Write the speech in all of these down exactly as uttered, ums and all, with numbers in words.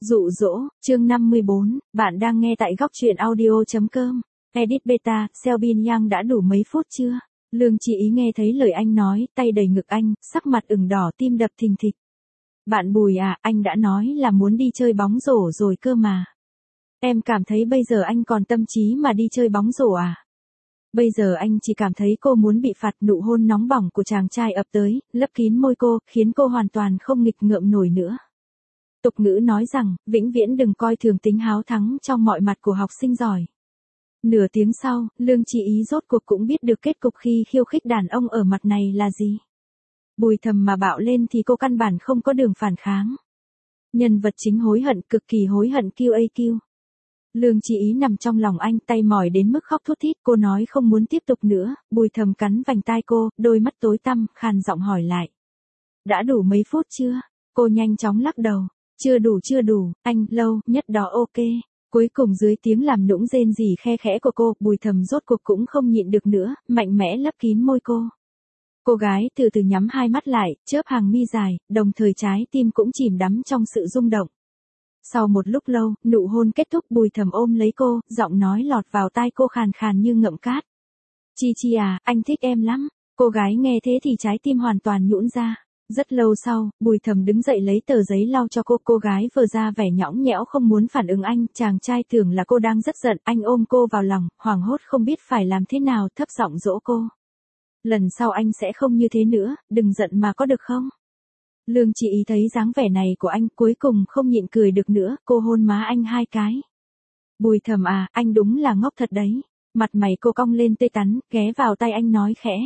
Dụ dỗ, chương năm mươi bốn, bạn đang nghe tại góc truyện audio.com. Edit beta, Selbin Yang đã đủ mấy phút chưa? Lương Chị Ý nghe thấy lời anh nói, tay đầy ngực anh, sắc mặt ửng đỏ, tim đập thình thịch. Bạn Bùi à, anh đã nói là muốn đi chơi bóng rổ rồi cơ mà. Em cảm thấy bây giờ anh còn tâm trí mà đi chơi bóng rổ à? Bây giờ anh chỉ cảm thấy cô muốn bị phạt. Nụ hôn nóng bỏng của chàng trai ập tới, lấp kín môi cô, khiến cô hoàn toàn không nghịch ngợm nổi nữa. Tục ngữ nói rằng, vĩnh viễn đừng coi thường tính háo thắng trong mọi mặt của học sinh giỏi. Nửa tiếng sau, Lương Chị Ý rốt cuộc cũng biết được kết cục khi khiêu khích đàn ông ở mặt này là gì. Bùi Thầm mà bạo lên thì cô căn bản không có đường phản kháng. Nhân vật chính hối hận, cực kỳ hối hận quy a quy. Lương Chị Ý nằm trong lòng anh, tay mỏi đến mức khóc thút thít. Cô nói không muốn tiếp tục nữa. Bùi Thầm cắn vành tai cô, đôi mắt tối tăm, khàn giọng hỏi lại. Đã đủ mấy phút chưa? Cô nhanh chóng lắc đầu. Chưa đủ chưa đủ, anh, lâu, nhất đó ok. Cuối cùng dưới tiếng làm nũng rên rỉ khe khẽ của cô, Bùi Thầm rốt cuộc cũng không nhịn được nữa, mạnh mẽ lấp kín môi cô. Cô gái từ từ nhắm hai mắt lại, chớp hàng mi dài, đồng thời trái tim cũng chìm đắm trong sự rung động. Sau một lúc lâu, nụ hôn kết thúc. Bùi Thầm ôm lấy cô, giọng nói lọt vào tai cô khàn khàn như ngậm cát. Chi Chi à, anh thích em lắm. Cô gái nghe thế thì trái tim hoàn toàn nhũn ra. Rất lâu sau, Bùi Thầm đứng dậy lấy tờ giấy lau cho cô. Cô gái vờ ra vẻ nhõng nhẽo không muốn phản ứng anh. Chàng trai tưởng là cô đang rất giận. Anh ôm cô vào lòng, hoảng hốt không biết phải làm thế nào, thấp giọng dỗ cô. Lần sau anh sẽ không như thế nữa, đừng giận mà có được không? Lương Chị Ý thấy dáng vẻ này của anh, cuối cùng không nhịn cười được nữa. Cô hôn má anh hai cái. Bùi Thầm à, anh đúng là ngốc thật đấy. Mặt mày cô cong lên tê tắn, ghé vào tay anh nói khẽ.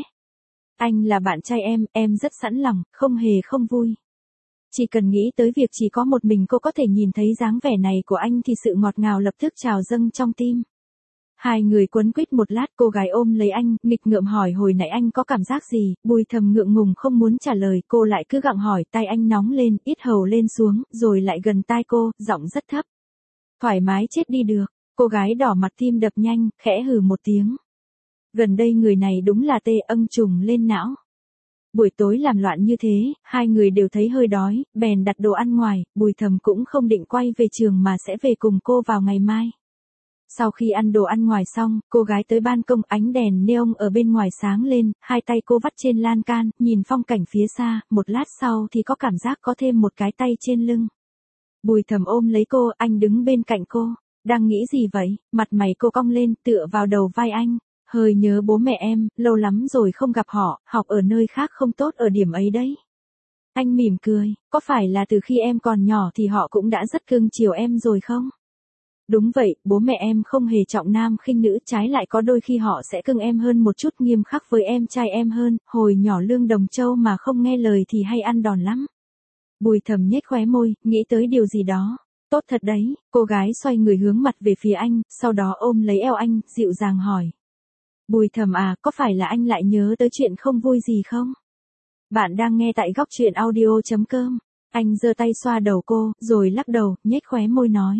Anh là bạn trai em, em rất sẵn lòng, không hề không vui. Chỉ cần nghĩ tới việc chỉ có một mình cô có thể nhìn thấy dáng vẻ này của anh thì sự ngọt ngào lập tức trào dâng trong tim. Hai người quấn quýt một lát, cô gái ôm lấy anh, nghịch ngợm hỏi hồi nãy anh có cảm giác gì. Bùi Thầm ngượng ngùng không muốn trả lời, cô lại cứ gặng hỏi, tay anh nóng lên, yết hầu lên xuống, rồi lại gần tai cô, giọng rất thấp. Thoải mái chết đi được. Cô gái đỏ mặt tim đập nhanh, khẽ hừ một tiếng. Gần đây người này đúng là tê âng trùng lên não. Buổi tối làm loạn như thế, hai người đều thấy hơi đói, bèn đặt đồ ăn ngoài. Bùi Thầm cũng không định quay về trường mà sẽ về cùng cô vào ngày mai. Sau khi ăn đồ ăn ngoài xong, cô gái tới ban công, ánh đèn neon ở bên ngoài sáng lên, hai tay cô vắt trên lan can, nhìn phong cảnh phía xa. Một lát sau thì có cảm giác có thêm một cái tay trên lưng. Bùi Thầm ôm lấy cô, anh đứng bên cạnh cô. Đang nghĩ gì vậy? Mặt mày cô cong lên, tựa vào đầu vai anh. Hơi nhớ bố mẹ em, lâu lắm rồi không gặp họ, học ở nơi khác không tốt ở điểm ấy đấy. Anh mỉm cười, có phải là từ khi em còn nhỏ thì họ cũng đã rất cưng chiều em rồi không? Đúng vậy, bố mẹ em không hề trọng nam khinh nữ, trái lại có đôi khi họ sẽ cưng em hơn một chút, nghiêm khắc với em trai em hơn. Hồi nhỏ Lương Đồng Châu mà không nghe lời thì hay ăn đòn lắm. Bùi Thầm nhếch khóe môi, nghĩ tới điều gì đó. Tốt thật đấy. Cô gái xoay người hướng mặt về phía anh, sau đó ôm lấy eo anh, dịu dàng hỏi. Bùi Thầm à, có phải là anh lại nhớ tới chuyện không vui gì không? Bạn đang nghe tại góc truyện audio.com. Anh giơ tay xoa đầu cô, rồi lắc đầu, nhếch khóe môi nói.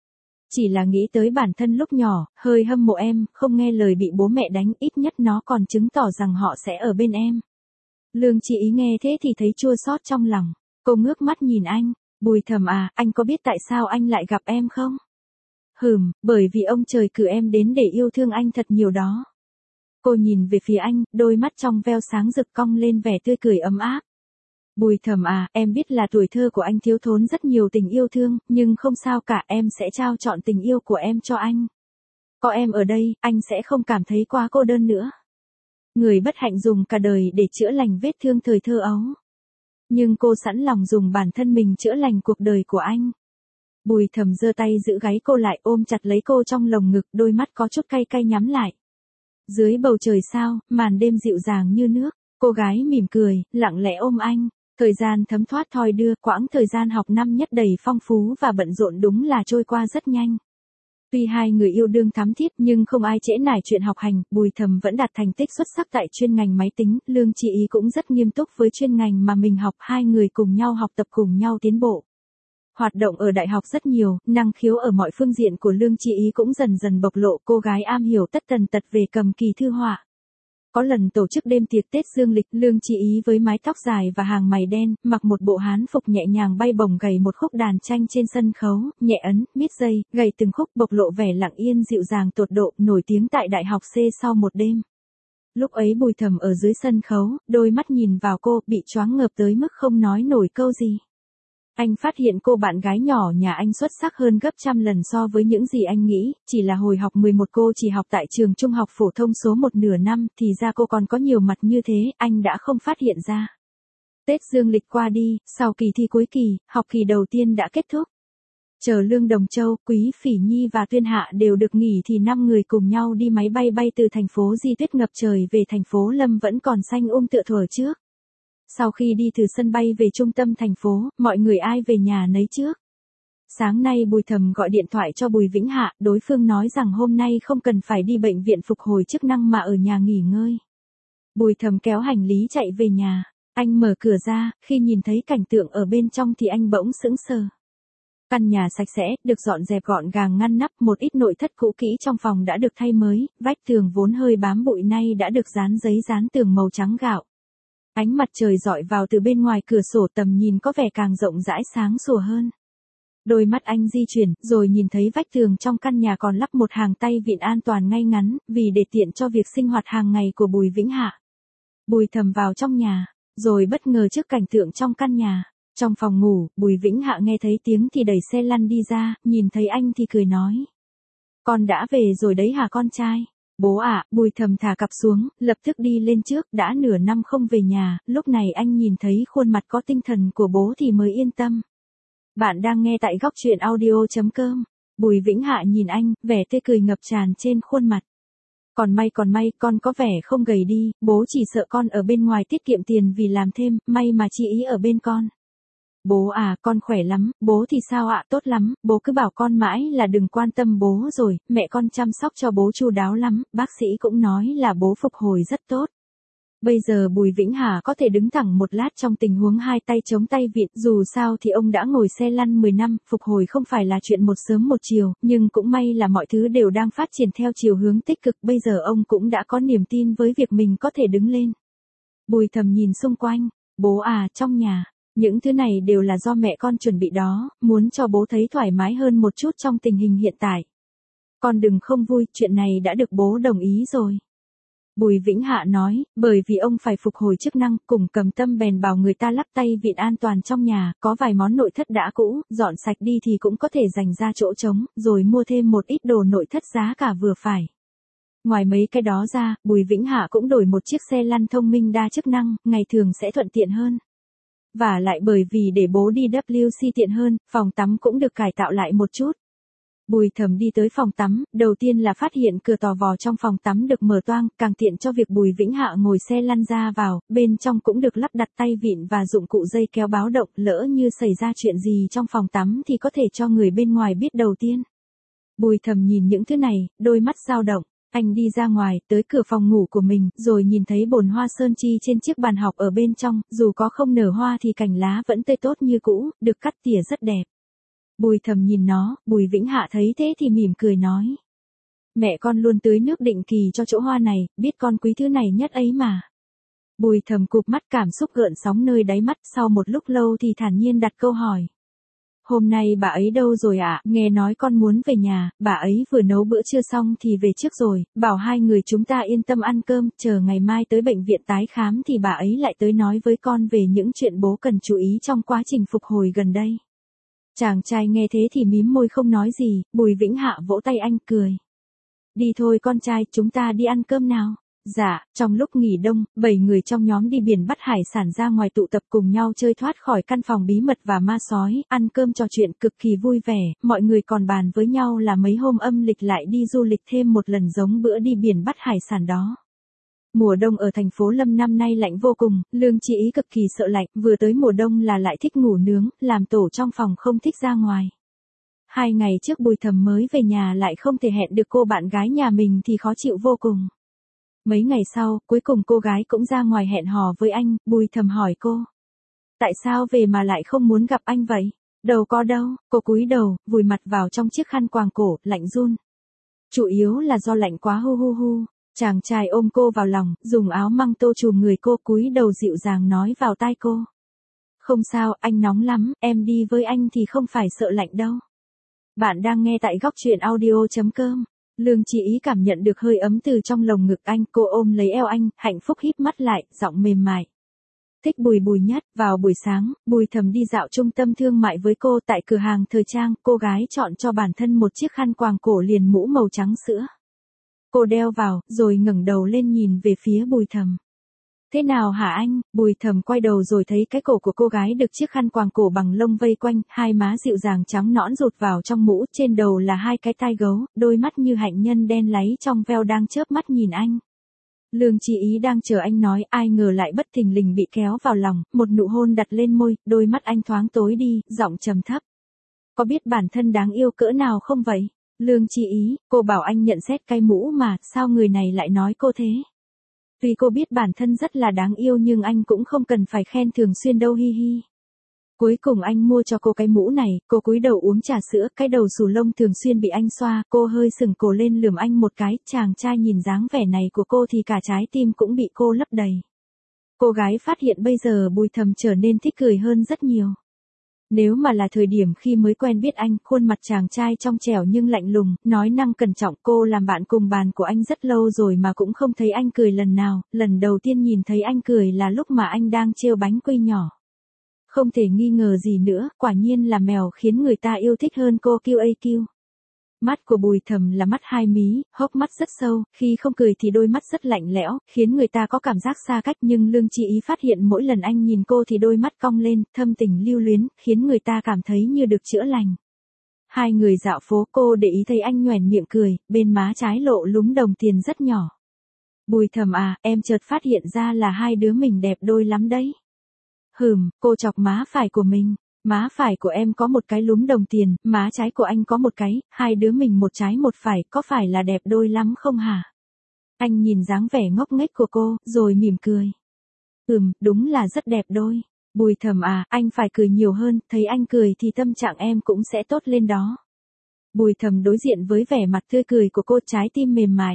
Chỉ là nghĩ tới bản thân lúc nhỏ, hơi hâm mộ em, không nghe lời bị bố mẹ đánh, ít nhất nó còn chứng tỏ rằng họ sẽ ở bên em. Lương Chị Ý nghe thế thì thấy chua xót trong lòng. Cô ngước mắt nhìn anh. Bùi Thầm à, anh có biết tại sao anh lại gặp em không? Hừm, bởi vì ông trời cử em đến để yêu thương anh thật nhiều đó. Cô nhìn về phía anh, đôi mắt trong veo sáng rực cong lên vẻ tươi cười ấm áp. Bùi Thầm à, em biết là tuổi thơ của anh thiếu thốn rất nhiều tình yêu thương, nhưng không sao cả, em sẽ trao trọn tình yêu của em cho anh. Có em ở đây, anh sẽ không cảm thấy quá cô đơn nữa. Người bất hạnh dùng cả đời để chữa lành vết thương thời thơ ấu. Nhưng cô sẵn lòng dùng bản thân mình chữa lành cuộc đời của anh. Bùi Thầm giơ tay giữ gáy cô lại, ôm chặt lấy cô trong lồng ngực, đôi mắt có chút cay cay nhắm lại. Dưới bầu trời sao, màn đêm dịu dàng như nước, cô gái mỉm cười, lặng lẽ ôm anh. Thời gian thấm thoát thoi đưa, quãng thời gian học năm nhất đầy phong phú và bận rộn đúng là trôi qua rất nhanh. Tuy hai người yêu đương thắm thiết nhưng không ai trễ nải chuyện học hành. Bùi Thầm vẫn đạt thành tích xuất sắc tại chuyên ngành máy tính, Lương Chị Ý cũng rất nghiêm túc với chuyên ngành mà mình học, hai người cùng nhau học tập cùng nhau tiến bộ. Hoạt động ở đại học rất nhiều, năng khiếu ở mọi phương diện của Lương Chị Ý cũng dần dần bộc lộ. Cô gái am hiểu tất tần tật về cầm kỳ thư họa. Có lần tổ chức đêm tiệc Tết dương lịch, Lương Chí Ý với mái tóc dài và hàng mày đen, mặc một bộ hán phục nhẹ nhàng bay bổng gảy một khúc đàn tranh trên sân khấu, nhẹ ấn, miết dây, gảy từng khúc bộc lộ vẻ lặng yên dịu dàng tột độ, nổi tiếng tại Đại học C sau một đêm. Lúc ấy Bùi Thầm ở dưới sân khấu, đôi mắt nhìn vào cô, bị choáng ngợp tới mức không nói nổi câu gì. Anh phát hiện cô bạn gái nhỏ nhà anh xuất sắc hơn gấp trăm lần so với những gì anh nghĩ, chỉ là hồi học mười một cô chỉ học tại trường trung học phổ thông số một nửa năm, thì ra cô còn có nhiều mặt như thế, anh đã không phát hiện ra. Tết dương lịch qua đi, sau kỳ thi cuối kỳ, học kỳ đầu tiên đã kết thúc. Chờ Lương Đồng Châu, Quý Phỉ Nhi và Tuyên Hạ đều được nghỉ thì năm người cùng nhau đi máy bay bay từ thành phố Di Tuyết ngập trời về thành phố Lâm vẫn còn xanh um tựa thuở trước. Sau khi đi từ sân bay về trung tâm thành phố, mọi người ai về nhà nấy trước. Sáng nay Bùi Thầm gọi điện thoại cho Bùi Vĩnh Hạ, đối phương nói rằng hôm nay không cần phải đi bệnh viện phục hồi chức năng mà ở nhà nghỉ ngơi. Bùi Thầm kéo hành lý chạy về nhà, anh mở cửa ra, khi nhìn thấy cảnh tượng ở bên trong thì anh bỗng sững sờ. Căn nhà sạch sẽ, được dọn dẹp gọn gàng ngăn nắp, một ít nội thất cũ kỹ trong phòng đã được thay mới, vách tường vốn hơi bám bụi nay đã được dán giấy dán tường màu trắng gạo. Ánh mặt trời dọi vào từ bên ngoài cửa sổ, tầm nhìn có vẻ càng rộng rãi sáng sủa hơn. Đôi mắt anh di chuyển, rồi nhìn thấy vách tường trong căn nhà còn lắp một hàng tay vịn an toàn ngay ngắn, vì để tiện cho việc sinh hoạt hàng ngày của Bùi Vĩnh Hạ. Bùi Thầm vào trong nhà, rồi bất ngờ trước cảnh tượng trong căn nhà. Trong phòng ngủ, Bùi Vĩnh Hạ nghe thấy tiếng thì đẩy xe lăn đi ra, nhìn thấy anh thì cười nói. Con đã về rồi đấy hả con trai? Bố ạ, à, Bùi Thầm thả cặp xuống, lập tức đi lên trước, đã nửa năm không về nhà, lúc này anh nhìn thấy khuôn mặt có tinh thần của bố thì mới yên tâm. Bạn đang nghe tại góc truyện audio chấm com. Bùi Vĩnh Hạ nhìn anh, vẻ tươi cười ngập tràn trên khuôn mặt. Còn may còn may, con có vẻ không gầy đi, bố chỉ sợ con ở bên ngoài tiết kiệm tiền vì làm thêm, may mà chị ý ở bên con. Bố à, con khỏe lắm, bố thì sao ạ? Tốt lắm, bố cứ bảo con mãi là đừng quan tâm bố rồi, mẹ con chăm sóc cho bố chu đáo lắm, bác sĩ cũng nói là bố phục hồi rất tốt. Bây giờ Bùi Vĩnh Hà có thể đứng thẳng một lát trong tình huống hai tay chống tay vịn, dù sao thì ông đã ngồi xe lăn mười năm, phục hồi không phải là chuyện một sớm một chiều, nhưng cũng may là mọi thứ đều đang phát triển theo chiều hướng tích cực, bây giờ ông cũng đã có niềm tin với việc mình có thể đứng lên. Bùi Thầm nhìn xung quanh, bố à, trong nhà. Những thứ này đều là do mẹ con chuẩn bị đó, muốn cho bố thấy thoải mái hơn một chút trong tình hình hiện tại. Con đừng không vui, chuyện này đã được bố đồng ý rồi. Bùi Vĩnh Hạ nói, bởi vì ông phải phục hồi chức năng, cùng Cầm Tâm bèn bảo người ta lắp tay vịn an toàn trong nhà, có vài món nội thất đã cũ, dọn sạch đi thì cũng có thể dành ra chỗ trống, rồi mua thêm một ít đồ nội thất giá cả vừa phải. Ngoài mấy cái đó ra, Bùi Vĩnh Hạ cũng đổi một chiếc xe lăn thông minh đa chức năng, ngày thường sẽ thuận tiện hơn. Và lại bởi vì để bố đi vê kép xê tiện hơn, phòng tắm cũng được cải tạo lại một chút. Bùi Thầm đi tới phòng tắm, đầu tiên là phát hiện cửa tò vò trong phòng tắm được mở toang, càng tiện cho việc Bùi Vĩnh Hạ ngồi xe lăn ra vào, bên trong cũng được lắp đặt tay vịn và dụng cụ dây kéo báo động, lỡ như xảy ra chuyện gì trong phòng tắm thì có thể cho người bên ngoài biết đầu tiên. Bùi Thầm nhìn những thứ này, đôi mắt dao động. Anh đi ra ngoài, tới cửa phòng ngủ của mình, rồi nhìn thấy bồn hoa sơn chi trên chiếc bàn học ở bên trong, dù có không nở hoa thì cành lá vẫn tươi tốt như cũ, được cắt tỉa rất đẹp. Bùi Thầm nhìn nó, Bùi Vĩnh Hạ thấy thế thì mỉm cười nói. Mẹ con luôn tưới nước định kỳ cho chỗ hoa này, biết con quý thứ này nhất ấy mà. Bùi Thầm cụp mắt, cảm xúc gợn sóng nơi đáy mắt, sau một lúc lâu thì thản nhiên đặt câu hỏi. Hôm nay bà ấy đâu rồi ạ? À? Nghe nói con muốn về nhà, bà ấy vừa nấu bữa trưa xong thì về trước rồi, bảo hai người chúng ta yên tâm ăn cơm, chờ ngày mai tới bệnh viện tái khám thì bà ấy lại tới nói với con về những chuyện bố cần chú ý trong quá trình phục hồi gần đây. Chàng trai nghe thế thì mím môi không nói gì, Bùi Vĩnh Hạ vỗ tay anh cười. Đi thôi con trai, chúng ta đi ăn cơm nào. Dạ, trong lúc nghỉ đông, bảy người trong nhóm đi biển bắt hải sản ra ngoài tụ tập cùng nhau chơi thoát khỏi căn phòng bí mật và ma sói, ăn cơm trò chuyện cực kỳ vui vẻ, mọi người còn bàn với nhau là mấy hôm âm lịch lại đi du lịch thêm một lần giống bữa đi biển bắt hải sản đó. Mùa đông ở thành phố Lâm năm nay lạnh vô cùng, Lương Chí Ý cực kỳ sợ lạnh, vừa tới mùa đông là lại thích ngủ nướng, làm tổ trong phòng không thích ra ngoài. Hai ngày trước Bùi Thầm mới về nhà lại không thể hẹn được cô bạn gái nhà mình thì khó chịu vô cùng. Mấy ngày sau, cuối cùng cô gái cũng ra ngoài hẹn hò với anh, Bùi Thầm hỏi cô. Tại sao về mà lại không muốn gặp anh vậy? Đâu có đâu, cô cúi đầu, vùi mặt vào trong chiếc khăn quàng cổ, lạnh run. Chủ yếu là do lạnh quá hu hu hu. Chàng trai ôm cô vào lòng, dùng áo măng tô trùm người cô, cúi đầu dịu dàng nói vào tai cô. Không sao, anh nóng lắm, em đi với anh thì không phải sợ lạnh đâu. Bạn đang nghe tại góc truyện audio.com. Lương Chí Ý cảm nhận được hơi ấm từ trong lồng ngực anh, cô ôm lấy eo anh, hạnh phúc híp mắt lại, giọng mềm mại. Thích Bùi Bùi nhất, vào buổi sáng, Bùi Thầm đi dạo trung tâm thương mại với cô tại cửa hàng thời trang, cô gái chọn cho bản thân một chiếc khăn quàng cổ liền mũ màu trắng sữa. Cô đeo vào, rồi ngẩng đầu lên nhìn về phía Bùi Thầm. Thế nào hả anh? Bùi Thầm quay đầu rồi thấy cái cổ của cô gái được chiếc khăn quàng cổ bằng lông vây quanh, hai má dịu dàng trắng nõn rụt vào trong mũ, trên đầu là hai cái tai gấu, đôi mắt như hạnh nhân đen láy trong veo đang chớp mắt nhìn anh. Lương Chí Ý đang chờ anh nói, ai ngờ lại bất thình lình bị kéo vào lòng, một nụ hôn đặt lên môi, đôi mắt anh thoáng tối đi, giọng trầm thấp. Có biết bản thân đáng yêu cỡ nào không vậy? Lương Chí Ý, cô bảo anh nhận xét cái mũ mà, sao người này lại nói cô thế? Tuy cô biết bản thân rất là đáng yêu nhưng anh cũng không cần phải khen thường xuyên đâu hi hi. Cuối cùng anh mua cho cô cái mũ này, cô cúi đầu uống trà sữa, cái đầu xù lông thường xuyên bị anh xoa, cô hơi sừng cổ lên lườm anh một cái, chàng trai nhìn dáng vẻ này của cô thì cả trái tim cũng bị cô lấp đầy. Cô gái phát hiện bây giờ Bùi Thầm trở nên thích cười hơn rất nhiều. Nếu mà là thời điểm khi mới quen biết anh, khuôn mặt chàng trai trong trẻo nhưng lạnh lùng, nói năng cẩn trọng, cô làm bạn cùng bàn của anh rất lâu rồi mà cũng không thấy anh cười lần nào, lần đầu tiên nhìn thấy anh cười là lúc mà anh đang trêu bánh quy nhỏ. Không thể nghi ngờ gì nữa, quả nhiên là mèo khiến người ta yêu thích hơn cô quy a quy. Mắt của Bùi Thầm là mắt hai mí, hốc mắt rất sâu, khi không cười thì đôi mắt rất lạnh lẽo, khiến người ta có cảm giác xa cách, nhưng Lương Chí Ý phát hiện mỗi lần anh nhìn cô thì đôi mắt cong lên, thâm tình lưu luyến, khiến người ta cảm thấy như được chữa lành. Hai người dạo phố, cô để ý thấy anh nhoẻn miệng cười, bên má trái lộ lúm đồng tiền rất nhỏ. Bùi Thầm à, em chợt phát hiện ra là hai đứa mình đẹp đôi lắm đấy. Hừm, cô chọc má phải của mình. Má phải của em có một cái lúm đồng tiền, má trái của anh có một cái, hai đứa mình một trái một phải, có phải là đẹp đôi lắm không hả? Anh nhìn dáng vẻ ngốc nghếch của cô, rồi mỉm cười. Ừm, đúng là rất đẹp đôi. Bùi Thầm à, anh phải cười nhiều hơn, thấy anh cười thì tâm trạng em cũng sẽ tốt lên đó. Bùi Thầm đối diện với vẻ mặt tươi cười của cô, trái tim mềm mại.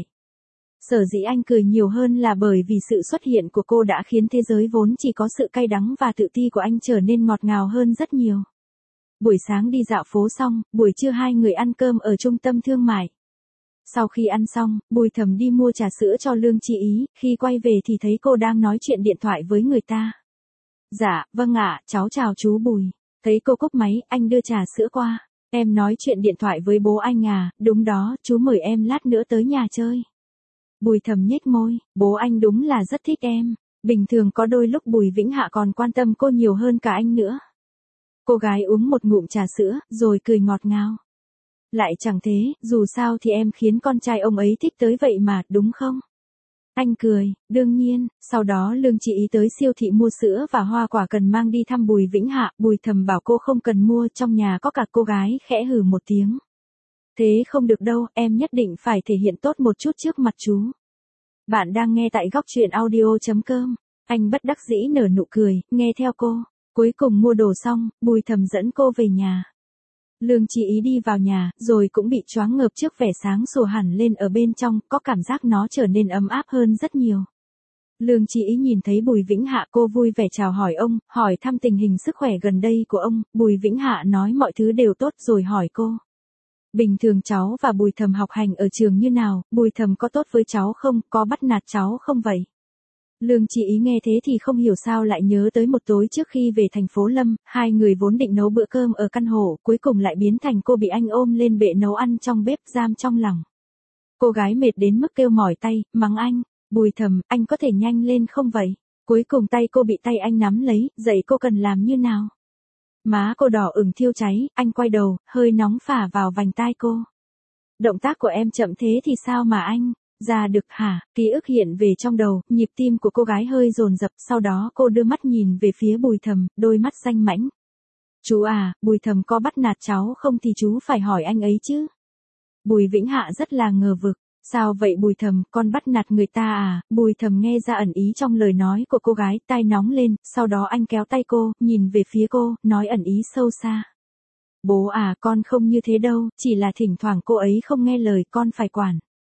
Sở dĩ anh cười nhiều hơn là bởi vì sự xuất hiện của cô đã khiến thế giới vốn chỉ có sự cay đắng và tự ti của anh trở nên ngọt ngào hơn rất nhiều. Buổi sáng đi dạo phố xong, buổi trưa hai người ăn cơm ở trung tâm thương mại. Sau khi ăn xong, Bùi Thầm đi mua trà sữa cho Lương Chí Ý, khi quay về thì thấy cô đang nói chuyện điện thoại với người ta. Dạ, vâng ạ, cháu chào chú Bùi. Thấy cô cúp máy, anh đưa trà sữa qua. Em nói chuyện điện thoại với bố anh à, đúng đó, chú mời em lát nữa tới nhà chơi. Bùi Thầm nhếch môi, bố anh đúng là rất thích em. Bình thường có đôi lúc Bùi Vĩnh Hạ còn quan tâm cô nhiều hơn cả anh nữa. Cô gái uống một ngụm trà sữa, rồi cười ngọt ngào. Lại chẳng thế, dù sao thì em khiến con trai ông ấy thích tới vậy mà, đúng không? Anh cười, đương nhiên. Sau đó Lương Chí Ý tới siêu thị mua sữa và hoa quả cần mang đi thăm Bùi Vĩnh Hạ. Bùi Thầm bảo cô không cần mua, trong nhà có cả. Cô gái khẽ hừ một tiếng. Thế không được đâu, em nhất định phải thể hiện tốt một chút trước mặt chú. Bạn đang nghe tại góc truyện audio.com. Anh bất đắc dĩ nở nụ cười, nghe theo cô. Cuối cùng mua đồ xong, Bùi Thầm dẫn cô về nhà. Lương Chí Ý đi vào nhà, rồi cũng bị choáng ngợp trước vẻ sáng sủa hẳn lên ở bên trong, có cảm giác nó trở nên ấm áp hơn rất nhiều. Lương Chí Ý nhìn thấy Bùi Vĩnh Hạ, cô vui vẻ chào hỏi ông, hỏi thăm tình hình sức khỏe gần đây của ông. Bùi Vĩnh Hạ nói mọi thứ đều tốt rồi hỏi cô. Bình thường cháu và Bùi Thầm học hành ở trường như nào, Bùi Thầm có tốt với cháu không, có bắt nạt cháu không vậy? Lương Chí Ý nghe thế thì không hiểu sao lại nhớ tới một tối trước khi về thành phố Lâm, hai người vốn định nấu bữa cơm ở căn hộ, cuối cùng lại biến thành cô bị anh ôm lên bệ nấu ăn trong bếp giam trong lòng. Cô gái mệt đến mức kêu mỏi tay, mắng anh, Bùi Thầm, anh có thể nhanh lên không vậy? Cuối cùng tay cô bị tay anh nắm lấy, dạy cô cần làm như nào? Má cô đỏ ửng thiêu cháy, anh quay đầu, hơi nóng phả vào vành tai cô. Động tác của em chậm thế thì sao mà anh? Ra được hả? Ký ức hiện về trong đầu, nhịp tim của cô gái hơi dồn dập, sau đó cô đưa mắt nhìn về phía Bùi Thầm, đôi mắt danh mãnh. Chú à, Bùi Thầm có bắt nạt cháu không thì chú phải hỏi anh ấy chứ. Bùi Vĩnh Hạ rất là ngờ vực. Sao vậy Bùi Thầm, con bắt nạt người ta à? Bùi Thầm nghe ra ẩn ý trong lời nói của cô gái, tai nóng lên, sau đó anh kéo tay cô, nhìn về phía cô, nói ẩn ý sâu xa. Bố à, con không như thế đâu, chỉ là thỉnh thoảng cô ấy không nghe lời, con phải quản.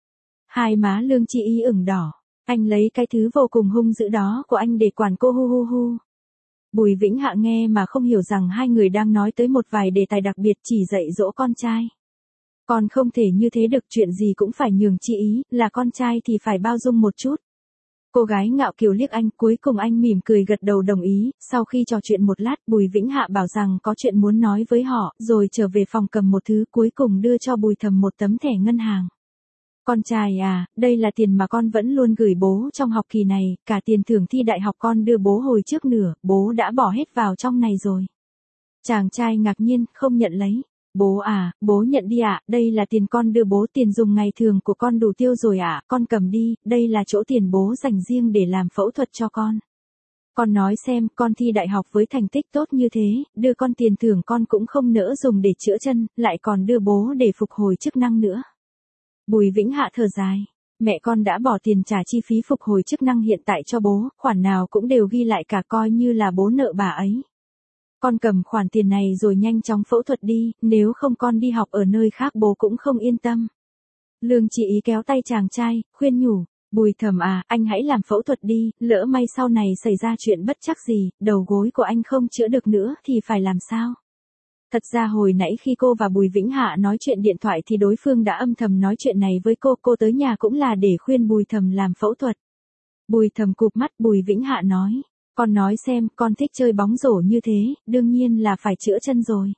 Hai má Lương Chi Ý ửng đỏ. Anh lấy cái thứ vô cùng hung dữ đó của anh để quản cô hu hu hu. Bùi Vĩnh Hạ nghe mà không hiểu rằng hai người đang nói tới một vài đề tài đặc biệt chỉ dạy dỗ con trai. Con không thể như thế được, chuyện gì cũng phải nhường Chi Ý, là con trai thì phải bao dung một chút. Cô gái ngạo kiều liếc anh, cuối cùng anh mỉm cười gật đầu đồng ý. Sau khi trò chuyện một lát, Bùi Vĩnh Hạ bảo rằng có chuyện muốn nói với họ, rồi trở về phòng cầm một thứ, cuối cùng đưa cho Bùi Thầm một tấm thẻ ngân hàng. Con trai à, đây là tiền mà con vẫn luôn gửi bố trong học kỳ này, cả tiền thưởng thi đại học con đưa bố hồi trước nửa, bố đã bỏ hết vào trong này rồi. Chàng trai ngạc nhiên, không nhận lấy. Bố à, bố nhận đi ạ, à, đây là tiền con đưa bố, tiền dùng ngày thường của con đủ tiêu rồi ạ, à, con cầm đi, đây là chỗ tiền bố dành riêng để làm phẫu thuật cho con. Con nói xem, con thi đại học với thành tích tốt như thế, đưa con tiền thưởng con cũng không nỡ dùng để chữa chân, lại còn đưa bố để phục hồi chức năng nữa. Bùi Vĩnh Hạ thở dài, mẹ con đã bỏ tiền trả chi phí phục hồi chức năng hiện tại cho bố, khoản nào cũng đều ghi lại cả, coi như là bố nợ bà ấy. Con cầm khoản tiền này rồi nhanh chóng phẫu thuật đi, nếu không con đi học ở nơi khác bố cũng không yên tâm. Lương Chi Ý kéo tay chàng trai, khuyên nhủ, Bùi Thầm à, anh hãy làm phẫu thuật đi, lỡ may sau này xảy ra chuyện bất trắc gì, đầu gối của anh không chữa được nữa thì phải làm sao? Thật ra hồi nãy khi cô và Bùi Vĩnh Hạ nói chuyện điện thoại thì đối phương đã âm thầm nói chuyện này với cô, cô tới nhà cũng là để khuyên Bùi Thầm làm phẫu thuật. Bùi Thầm cụp mắt, Bùi Vĩnh Hạ nói, con nói xem, con thích chơi bóng rổ như thế, đương nhiên là phải chữa chân rồi.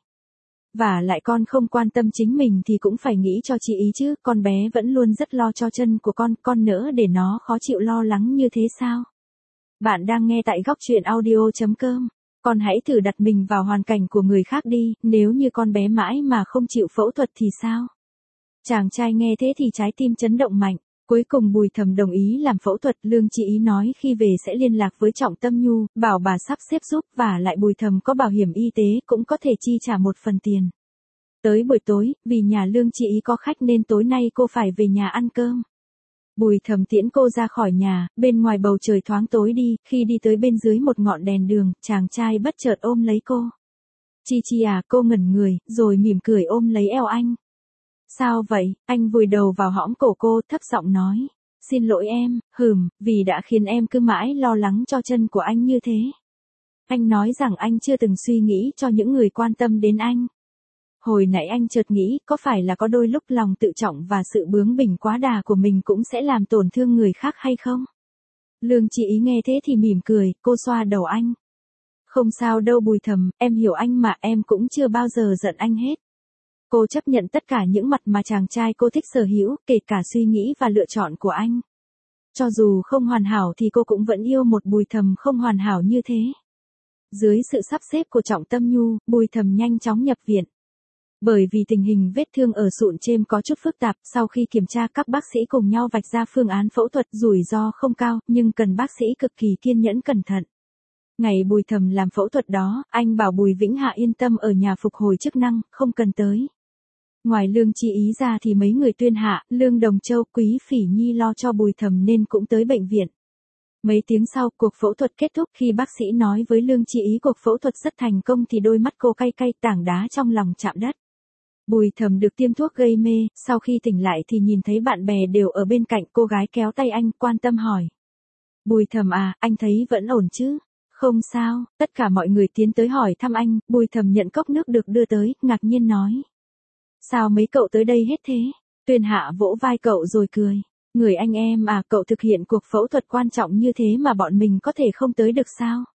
Và lại con không quan tâm chính mình thì cũng phải nghĩ cho chị Ý chứ, con bé vẫn luôn rất lo cho chân của con, con nỡ để nó khó chịu lo lắng như thế sao? Bạn đang nghe tại góc truyện audio chấm com. Con hãy thử đặt mình vào hoàn cảnh của người khác đi, nếu như con bé mãi mà không chịu phẫu thuật thì sao? Chàng trai nghe thế thì trái tim chấn động mạnh. Cuối cùng Bùi Thầm đồng ý làm phẫu thuật. Lương Chi Ý nói khi về sẽ liên lạc với Trọng Tâm Nhu, bảo bà sắp xếp giúp, và lại Bùi Thầm có bảo hiểm y tế, cũng có thể chi trả một phần tiền. Tới buổi tối, vì nhà Lương Chi Ý có khách nên tối nay cô phải về nhà ăn cơm. Bùi Thầm tiễn cô ra khỏi nhà, bên ngoài bầu trời thoáng tối đi, khi đi tới bên dưới một ngọn đèn đường, chàng trai bất chợt ôm lấy cô. Chi Chi à, cô ngẩn người, rồi mỉm cười ôm lấy eo anh. Sao vậy? Anh vùi đầu vào hõm cổ cô, thấp giọng nói. Xin lỗi em, hừm, vì đã khiến em cứ mãi lo lắng cho chân của anh như thế. Anh nói rằng anh chưa từng suy nghĩ cho những người quan tâm đến anh. Hồi nãy anh chợt nghĩ, có phải là có đôi lúc lòng tự trọng và sự bướng bỉnh quá đà của mình cũng sẽ làm tổn thương người khác hay không? Lương Chi Ý nghe thế thì mỉm cười, cô xoa đầu anh. Không sao đâu Bùi Thầm, em hiểu anh mà, em cũng chưa bao giờ giận anh hết. Cô chấp nhận tất cả những mặt mà chàng trai cô thích sở hữu, kể cả suy nghĩ và lựa chọn của anh. Cho dù không hoàn hảo thì cô cũng vẫn yêu một Bùi Thầm không hoàn hảo như thế. Dưới sự sắp xếp của Trọng Tâm Nhu, Bùi Thầm nhanh chóng nhập viện. Bởi vì tình hình vết thương ở sụn chêm có chút phức tạp, sau khi kiểm tra các bác sĩ cùng nhau vạch ra phương án phẫu thuật, rủi ro không cao, nhưng cần bác sĩ cực kỳ kiên nhẫn cẩn thận. Ngày Bùi Thầm làm phẫu thuật đó, anh bảo Bùi Vĩnh Hạ yên tâm ở nhà phục hồi chức năng, không cần tới. Ngoài Lương Chi Ý ra thì mấy người Tuyên Hạ, Lương Đồng Châu, Quý Phỉ Nhi lo cho Bùi Thầm nên cũng tới bệnh viện. Mấy tiếng sau, cuộc phẫu thuật kết thúc, khi bác sĩ nói với Lương Chi Ý cuộc phẫu thuật rất thành công thì đôi mắt cô cay cay, tảng đá trong lòng chạm đất. Bùi Thầm được tiêm thuốc gây mê, sau khi tỉnh lại thì nhìn thấy bạn bè đều ở bên cạnh, cô gái kéo tay anh, quan tâm hỏi. Bùi Thầm à, anh thấy vẫn ổn chứ? Không sao, tất cả mọi người tiến tới hỏi thăm anh, Bùi Thầm nhận cốc nước được đưa tới, ngạc nhiên nói. Sao mấy cậu tới đây hết thế? Tuyên Hạ vỗ vai cậu rồi cười. Người anh em à, cậu thực hiện cuộc phẫu thuật quan trọng như thế mà bọn mình có thể không tới được sao?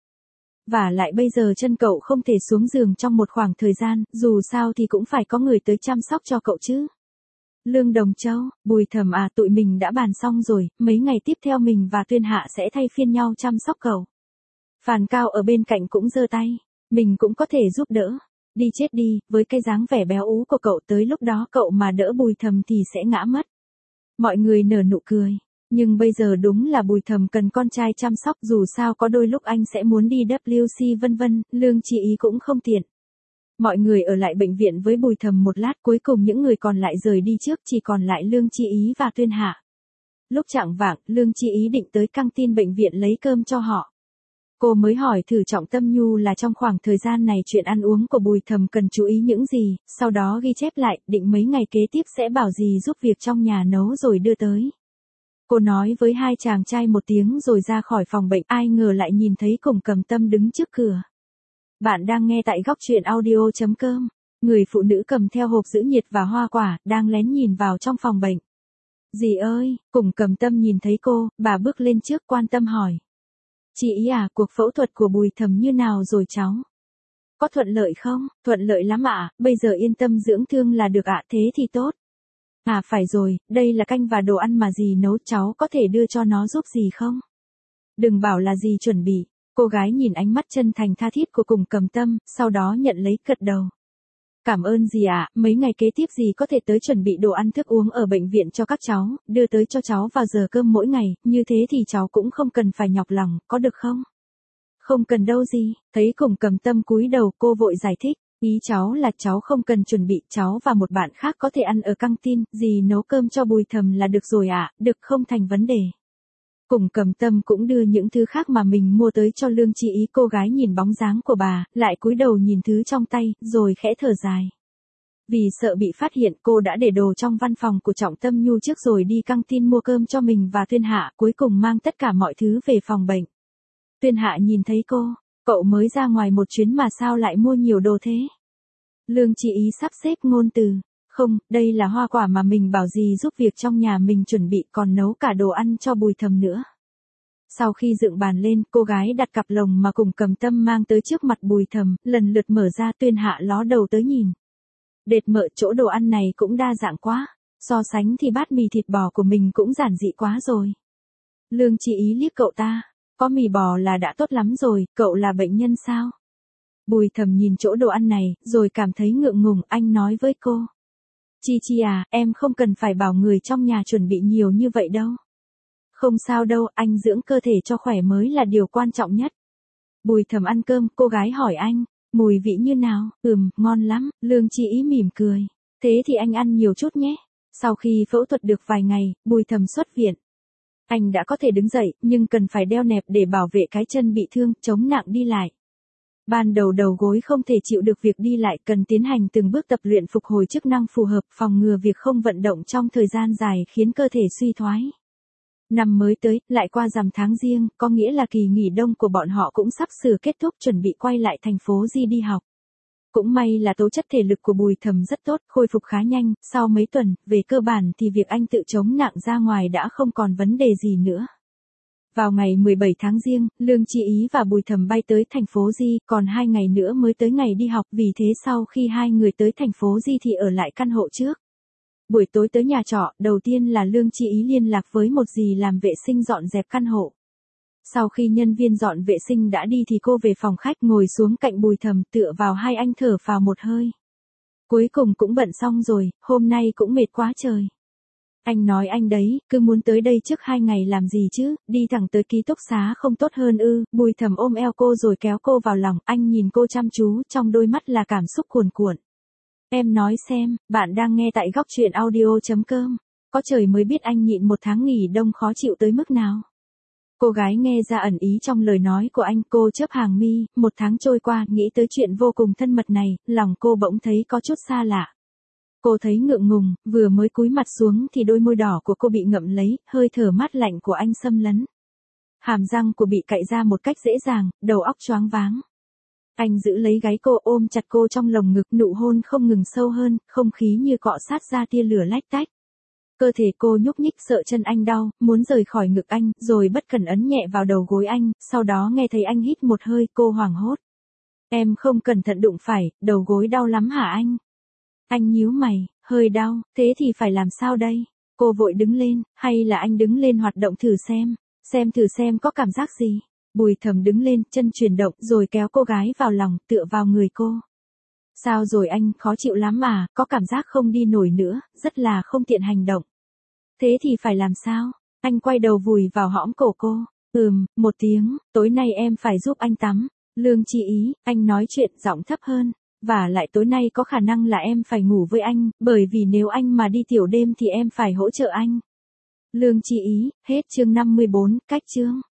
Và lại bây giờ chân cậu không thể xuống giường trong một khoảng thời gian, dù sao thì cũng phải có người tới chăm sóc cho cậu chứ. Lương Đồng Châu, Bùi Thầm à, tụi mình đã bàn xong rồi, mấy ngày tiếp theo mình và Tuyên Hạ sẽ thay phiên nhau chăm sóc cậu. Phàn Cao ở bên cạnh cũng giơ tay, mình cũng có thể giúp đỡ. Đi chết đi, với cái dáng vẻ béo ú của cậu, tới lúc đó cậu mà đỡ Bùi Thầm thì sẽ ngã mất. Mọi người nở nụ cười. Nhưng bây giờ đúng là Bùi Thầm cần con trai chăm sóc, dù sao có đôi lúc anh sẽ muốn đi W C vân vân, Lương Chi Ý cũng không tiện. Mọi người ở lại bệnh viện với Bùi Thầm một lát, cuối cùng những người còn lại rời đi trước, chỉ còn lại Lương Chi Ý và Tuyên Hạ. Lúc chạng vạng, Lương Chi Ý định tới căng tin bệnh viện lấy cơm cho họ. Cô mới hỏi thử Trọng Tâm Nhu là trong khoảng thời gian này chuyện ăn uống của Bùi Thầm cần chú ý những gì, sau đó ghi chép lại, định mấy ngày kế tiếp sẽ bảo gì giúp việc trong nhà nấu rồi đưa tới. Cô nói với hai chàng trai một tiếng rồi ra khỏi phòng bệnh, ai ngờ lại nhìn thấy Cùng Cầm Tâm đứng trước cửa. Bạn đang nghe tại góc truyện audio chấm com. Người phụ nữ cầm theo hộp giữ nhiệt và hoa quả, đang lén nhìn vào trong phòng bệnh. Dì ơi, Cùng Cầm Tâm nhìn thấy cô, bà bước lên trước quan tâm hỏi. Chị ý à, cuộc phẫu thuật của Bùi Thầm như nào rồi cháu? Có thuận lợi không? Thuận lợi lắm ạ, bây giờ yên tâm dưỡng thương là được ạ, thế thì tốt. À phải rồi, đây là canh và đồ ăn mà dì nấu, cháu có thể đưa cho nó giúp dì không? Đừng bảo là dì chuẩn bị. Cô gái nhìn ánh mắt chân thành tha thiết của Cùng Cầm Tâm, sau đó nhận lấy gật đầu. Cảm ơn dì ạ, mấy ngày kế tiếp dì có thể tới chuẩn bị đồ ăn thức uống ở bệnh viện cho các cháu, đưa tới cho cháu vào giờ cơm mỗi ngày, như thế thì cháu cũng không cần phải nhọc lòng, có được không? Không cần đâu dì, thấy Cùng Cầm Tâm cúi đầu cô vội giải thích, ý cháu là cháu không cần chuẩn bị, cháu và một bạn khác có thể ăn ở căng tin, dì nấu cơm cho Bùi Thầm là được rồi ạ, được không thành vấn đề. Cùng Cầm Tâm cũng đưa những thứ khác mà mình mua tới cho Lương Chi Ý, cô gái nhìn bóng dáng của bà, lại cúi đầu nhìn thứ trong tay, rồi khẽ thở dài. Vì sợ bị phát hiện, cô đã để đồ trong văn phòng của Trọng Tâm Nhu trước rồi đi căng tin mua cơm cho mình và Tuyên Hạ, cuối cùng mang tất cả mọi thứ về phòng bệnh. Tuyên Hạ nhìn thấy cô, cậu mới ra ngoài một chuyến mà sao lại mua nhiều đồ thế? Lương Chi Ý sắp xếp ngôn từ. Không, đây là hoa quả mà mình bảo dì giúp việc trong nhà mình chuẩn bị, còn nấu cả đồ ăn cho Bùi Thầm nữa. Sau khi dựng bàn lên, cô gái đặt cặp lồng mà Cùng Cầm Tâm mang tới trước mặt Bùi Thầm, lần lượt mở ra. Tuyên Hạ ló đầu tới nhìn. Đệt mợ, chỗ đồ ăn này cũng đa dạng quá, so sánh thì bát mì thịt bò của mình cũng giản dị quá rồi. Lương Chi Ý liếc cậu ta, có mì bò là đã tốt lắm rồi, cậu là bệnh nhân sao? Bùi Thầm nhìn chỗ đồ ăn này, rồi cảm thấy ngượng ngùng, anh nói với cô. Chi Chi à, em không cần phải bảo người trong nhà chuẩn bị nhiều như vậy đâu. Không sao đâu, anh dưỡng cơ thể cho khỏe mới là điều quan trọng nhất. Bùi Thầm ăn cơm, cô gái hỏi anh, mùi vị như nào? Ừm, ngon lắm, Lương Chi Ý mỉm cười. Thế thì anh ăn nhiều chút nhé. Sau khi phẫu thuật được vài ngày, Bùi Thầm xuất viện. Anh đã có thể đứng dậy, nhưng cần phải đeo nẹp để bảo vệ cái chân bị thương, chống nặng đi lại. Ban đầu đầu gối không thể chịu được việc đi lại, cần tiến hành từng bước tập luyện phục hồi chức năng phù hợp, phòng ngừa việc không vận động trong thời gian dài khiến cơ thể suy thoái. Năm mới tới, lại qua rằm tháng Giêng, có nghĩa là kỳ nghỉ đông của bọn họ cũng sắp sửa kết thúc, chuẩn bị quay lại thành phố Di đi học. Cũng may là tố chất thể lực của Bùi Thầm rất tốt, khôi phục khá nhanh, sau mấy tuần, về cơ bản thì việc anh tự chống nặng ra ngoài đã không còn vấn đề gì nữa. Vào ngày mười bảy tháng Giêng, Lương Chi Ý và Bùi Thầm bay tới thành phố Di, còn hai ngày nữa mới tới ngày đi học, vì thế sau khi hai người tới thành phố Di thì ở lại căn hộ trước. Buổi tối tới nhà trọ, đầu tiên là Lương Chi Ý liên lạc với một dì làm vệ sinh dọn dẹp căn hộ. Sau khi nhân viên dọn vệ sinh đã đi thì cô về phòng khách ngồi xuống cạnh Bùi Thầm, tựa vào hai anh thở phào một hơi. Cuối cùng cũng bận xong rồi, hôm nay cũng mệt quá trời. Anh nói anh đấy, cứ muốn tới đây trước hai ngày làm gì chứ, đi thẳng tới ký túc xá không tốt hơn ư? Bùi Thầm ôm eo cô rồi kéo cô vào lòng, anh nhìn cô chăm chú, trong đôi mắt là cảm xúc cuồn cuộn. Em nói xem, bạn đang nghe tại góc truyện audio chấm com. Có trời mới biết anh nhịn một tháng nghỉ đông khó chịu tới mức nào. Cô gái nghe ra ẩn ý trong lời nói của anh, cô chớp hàng mi, một tháng trôi qua, nghĩ tới chuyện vô cùng thân mật này, lòng cô bỗng thấy có chút xa lạ. Cô thấy ngượng ngùng, vừa mới cúi mặt xuống thì đôi môi đỏ của cô bị ngậm lấy, hơi thở mát lạnh của anh xâm lấn. Hàm răng của bị cạy ra một cách dễ dàng, đầu óc choáng váng. Anh giữ lấy gáy cô, ôm chặt cô trong lồng ngực, nụ hôn không ngừng sâu hơn, không khí như cọ sát ra tia lửa lách tách. Cơ thể cô nhúc nhích, sợ chân anh đau, muốn rời khỏi ngực anh, rồi bất cẩn ấn nhẹ vào đầu gối anh, sau đó nghe thấy anh hít một hơi, cô hoảng hốt. Em không cẩn thận đụng phải, đầu gối đau lắm hả anh? Anh nhíu mày, hơi đau, thế thì phải làm sao đây? Cô vội đứng lên, hay là anh đứng lên hoạt động thử xem, xem thử xem có cảm giác gì. Bùi Thầm đứng lên, chân chuyển động, rồi kéo cô gái vào lòng, tựa vào người cô. Sao rồi anh, khó chịu lắm à, có cảm giác không đi nổi nữa, rất là không tiện hành động. Thế thì phải làm sao? Anh quay đầu vùi vào hõm cổ cô. Ừm, một tiếng, tối nay em phải giúp anh tắm. Lương Chi Ý, anh nói chuyện giọng thấp hơn. Và lại tối nay có khả năng là em phải ngủ với anh, bởi vì nếu anh mà đi tiểu đêm thì em phải hỗ trợ anh. Lương Chi Ý, hết chương năm mươi bốn, cách chương.